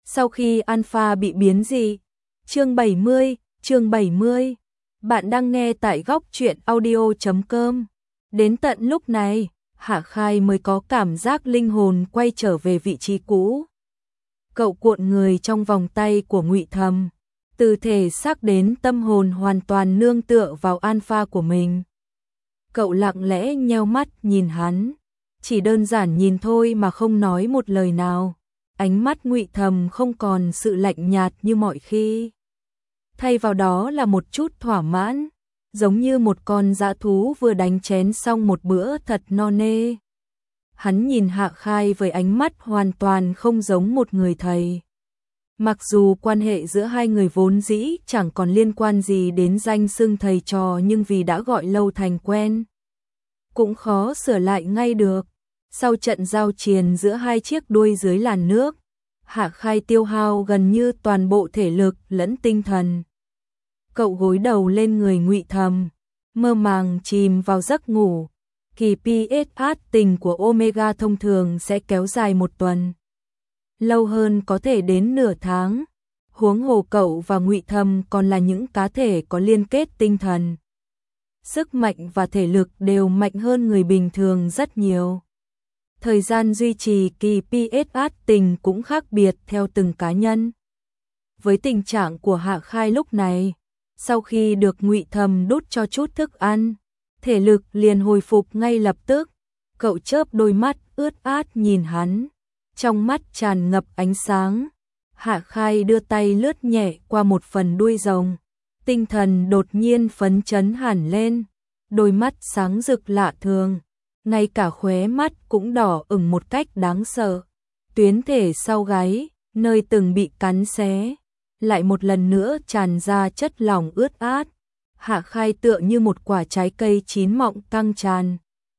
Sau khi Alpha bị biến dị. Chương 70. Bạn đang nghe tại góc truyện audio.com. Đến tận lúc này, Hạ Khai mới có cảm giác linh hồn quay trở về vị trí cũ. Cậu cuộn người trong vòng tay của Ngụy Thầm, từ thể xác đến tâm hồn hoàn toàn nương tựa vào Alpha của mình. Cậu lặng lẽ nheo mắt nhìn hắn, chỉ đơn giản nhìn thôi mà không nói một lời nào. Ánh mắt Ngụy Thầm không còn sự lạnh nhạt như mọi khi, thay vào đó là một chút thỏa mãn, giống như một con dã thú vừa đánh chén xong một bữa thật no nê. Hắn nhìn Hạ Khai với ánh mắt hoàn toàn không giống một người thầy. Mặc dù quan hệ giữa hai người vốn dĩ chẳng còn liên quan gì đến danh xưng thầy trò, nhưng vì đã gọi lâu thành quen, cũng khó sửa lại ngay được. Sau trận giao chiến giữa hai chiếc đuôi dưới làn nước, Hạ Khai tiêu hao gần như toàn bộ thể lực lẫn tinh thần. Cậu gối đầu lên người Ngụy Thầm, mơ màng chìm vào giấc ngủ. Kỳ PSH tình của Omega thông thường sẽ kéo dài một tuần, lâu hơn có thể đến nửa tháng. Huống hồ cậu và Ngụy Thầm còn là những cá thể có liên kết tinh thần, sức mạnh và thể lực đều mạnh hơn người bình thường rất nhiều. Thời gian duy trì kỳ PSH tình cũng khác biệt theo từng cá nhân. Với tình trạng của Hạ Khai lúc này, sau khi được Ngụy Thầm đút cho chút thức ăn, thể lực liền hồi phục ngay lập tức. Cậu chớp đôi mắt ướt át nhìn hắn, trong mắt tràn ngập ánh sáng. Hạ Khai đưa tay lướt nhẹ qua một phần đuôi rồng, tinh thần đột nhiên phấn chấn hẳn lên, đôi mắt sáng rực lạ thường, ngay cả khóe mắt cũng đỏ ửng một cách đáng sợ. Tuyến thể sau gáy, nơi từng bị cắn xé, lại một lần nữa tràn ra chất lỏng ướt át. Hạ Khai tựa như một quả trái cây chín mọng căng tràn,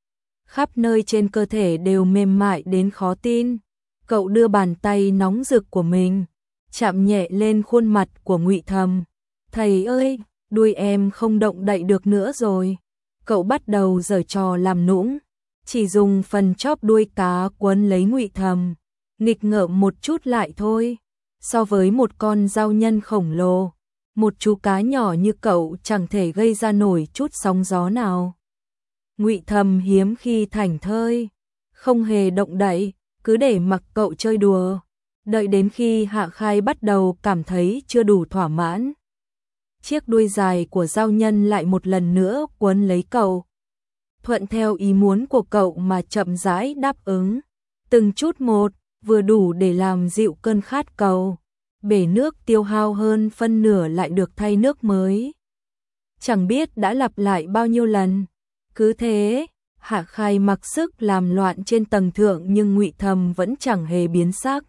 khắp nơi trên cơ thể đều mềm mại đến khó tin. Cậu đưa bàn tay nóng rực của mình chạm nhẹ lên khuôn mặt của Ngụy Thầm. Thầy ơi, đuôi em không động đậy được nữa rồi. Cậu bắt đầu giở trò làm nũng, chỉ dùng phần chóp đuôi cá quấn lấy Ngụy Thầm, nghịch ngợm một chút lại thôi. So với một con dao nhân khổng lồ, một chú cá nhỏ như cậu chẳng thể gây ra nổi chút sóng gió nào. Ngụy Thầm hiếm khi thảnh thơi, không hề động đậy, cứ để mặc cậu chơi đùa. Đợi đến khi Hạ Khai bắt đầu cảm thấy chưa đủ thỏa mãn, chiếc đuôi dài của dao nhân lại một lần nữa quấn lấy cậu, thuận theo ý muốn của cậu mà chậm rãi đáp ứng, từng chút một, vừa đủ để làm dịu cơn khát cầu. Bể nước tiêu hao hơn phân nửa lại được thay nước mới. Chẳng biết đã lặp lại bao nhiêu lần. Cứ thế, Hạ Khai mặc sức làm loạn trên tầng thượng, nhưng Ngụy Thầm vẫn chẳng hề biến sắc,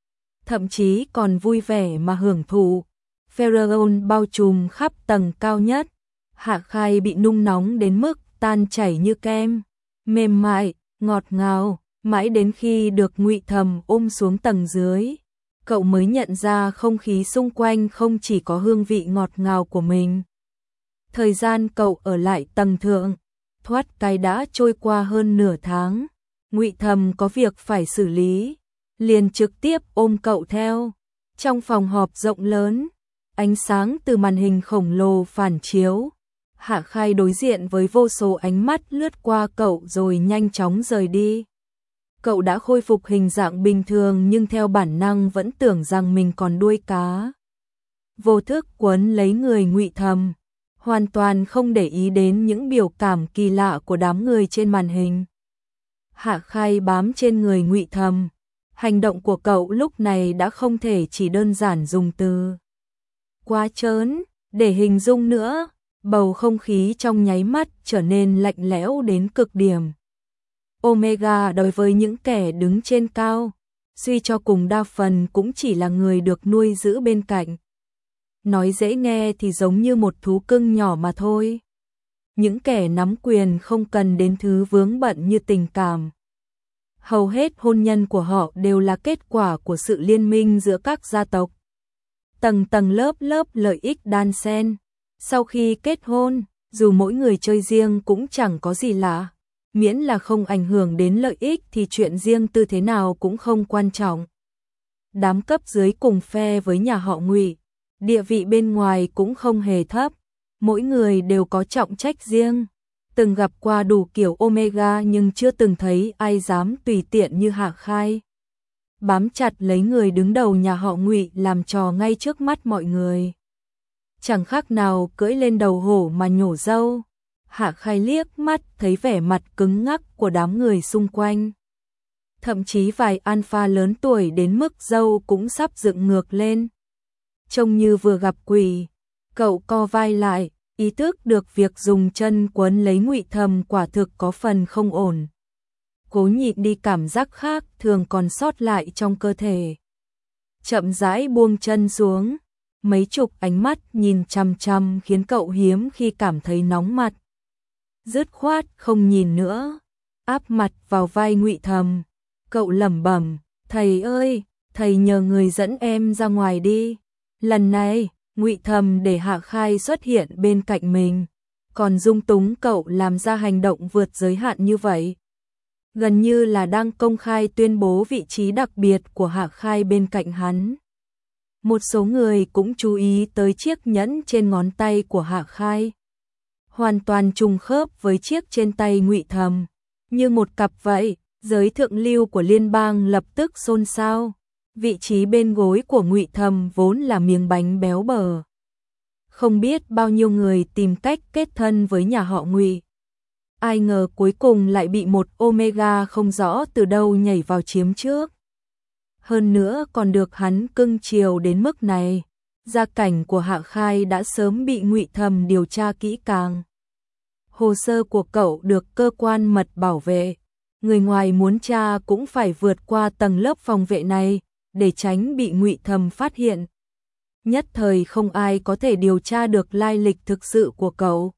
thậm chí còn vui vẻ mà hưởng thụ. Pheromone bao trùm khắp tầng cao nhất. Hạ Khai bị nung nóng đến mức tan chảy như kem, mềm mại, ngọt ngào, mãi đến khi được Ngụy Thầm ôm xuống tầng dưới, cậu mới nhận ra không khí xung quanh không chỉ có hương vị ngọt ngào của mình. Thời gian cậu ở lại tầng thượng, thoát cái đã trôi qua hơn nửa tháng. Ngụy Thầm có việc phải xử lý, liền trực tiếp ôm cậu theo. Trong phòng họp rộng lớn, ánh sáng từ màn hình khổng lồ phản chiếu. Hạ Khai đối diện với vô số ánh mắt lướt qua cậu rồi nhanh chóng rời đi. Cậu đã khôi phục hình dạng bình thường nhưng theo bản năng vẫn tưởng rằng mình còn đuôi cá. Vô thức quấn lấy người Ngụy Thầm, hoàn toàn không để ý đến những biểu cảm kỳ lạ của đám người trên màn hình. Hạ Khai bám trên người Ngụy Thầm, hành động của cậu lúc này đã không thể chỉ đơn giản dùng từ quá trớn để hình dung nữa. Bầu không khí trong nháy mắt trở nên lạnh lẽo đến cực điểm. Omega đối với những kẻ đứng trên cao, suy cho cùng đa phần cũng chỉ là người được nuôi giữ bên cạnh. Nói dễ nghe thì giống như một thú cưng nhỏ mà thôi. Những kẻ nắm quyền không cần đến thứ vướng bận như tình cảm. Hầu hết hôn nhân của họ đều là kết quả của sự liên minh giữa các gia tộc. Tầng tầng lớp lớp lợi ích đan xen. Sau khi kết hôn, dù mỗi người chơi riêng cũng chẳng có gì lạ. Miễn là không ảnh hưởng đến lợi ích thì chuyện riêng tư thế nào cũng không quan trọng. đám cấp dưới cùng phe với nhà họ Ngụy, địa vị bên ngoài cũng không hề thấp, mỗi người đều có trọng trách riêng. Từng gặp qua đủ kiểu Omega nhưng chưa từng thấy ai dám tùy tiện như Hạ Khai. Bám chặt lấy người đứng đầu nhà họ Ngụy làm trò ngay trước mắt mọi người. Chẳng khác nào cưỡi lên đầu hổ mà nhổ râu. Hạ Khai liếc mắt thấy vẻ mặt cứng ngắc của đám người xung quanh. Thậm chí vài alpha lớn tuổi đến mức râu cũng sắp dựng ngược lên. Trông như vừa gặp quỷ, cậu co vai lại, ý thức được việc dùng chân quấn lấy Ngụy Thầm quả thực có phần không ổn. Cố nhịn đi cảm giác khác thường còn sót lại trong cơ thể. Chậm rãi buông chân xuống, mấy chục ánh mắt nhìn chằm chằm khiến cậu hiếm khi cảm thấy nóng mặt. Dứt khoát không nhìn nữa, áp mặt vào vai Ngụy Thầm, cậu lẩm bẩm, "Thầy ơi, thầy nhờ người dẫn em ra ngoài đi." Lần này, Ngụy Thầm để Hạ Khai xuất hiện bên cạnh mình, còn dung túng cậu làm ra hành động vượt giới hạn như vậy. Gần như là đang công khai tuyên bố vị trí đặc biệt của Hạ Khai bên cạnh hắn. Một số người cũng chú ý tới chiếc nhẫn trên ngón tay của Hạ Khai. Hoàn toàn trùng khớp với chiếc trên tay Ngụy Thầm, như một cặp vậy. Giới thượng lưu của liên bang lập tức xôn xao. Vị trí bên gối của Ngụy Thầm vốn là miếng bánh béo bở. Không biết bao nhiêu người tìm cách kết thân với nhà họ Ngụy. Ai ngờ cuối cùng lại bị một Omega không rõ từ đâu nhảy vào chiếm trước. Hơn nữa còn được hắn cưng chiều đến mức này. Gia cảnh của Hạ Khai đã sớm bị Ngụy Thầm điều tra kỹ càng. Hồ sơ của cậu được cơ quan mật bảo vệ. Người ngoài muốn tra cũng phải vượt qua tầng lớp phòng vệ này để tránh bị Ngụy Thầm phát hiện. Nhất thời không ai có thể điều tra được lai lịch thực sự của cậu.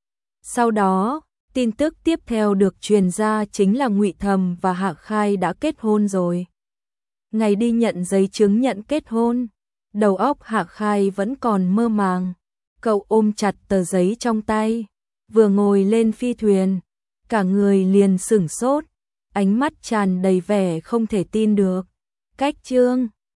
Sau đó, tin tức tiếp theo được truyền ra chính là Ngụy Thầm và Hạ Khai đã kết hôn rồi. Ngày đi nhận giấy chứng nhận kết hôn, đầu óc Hạ Khai vẫn còn mơ màng. Cậu ôm chặt tờ giấy trong tay, vừa ngồi lên phi thuyền, cả người liền sửng sốt, ánh mắt tràn đầy vẻ không thể tin được. Cách chương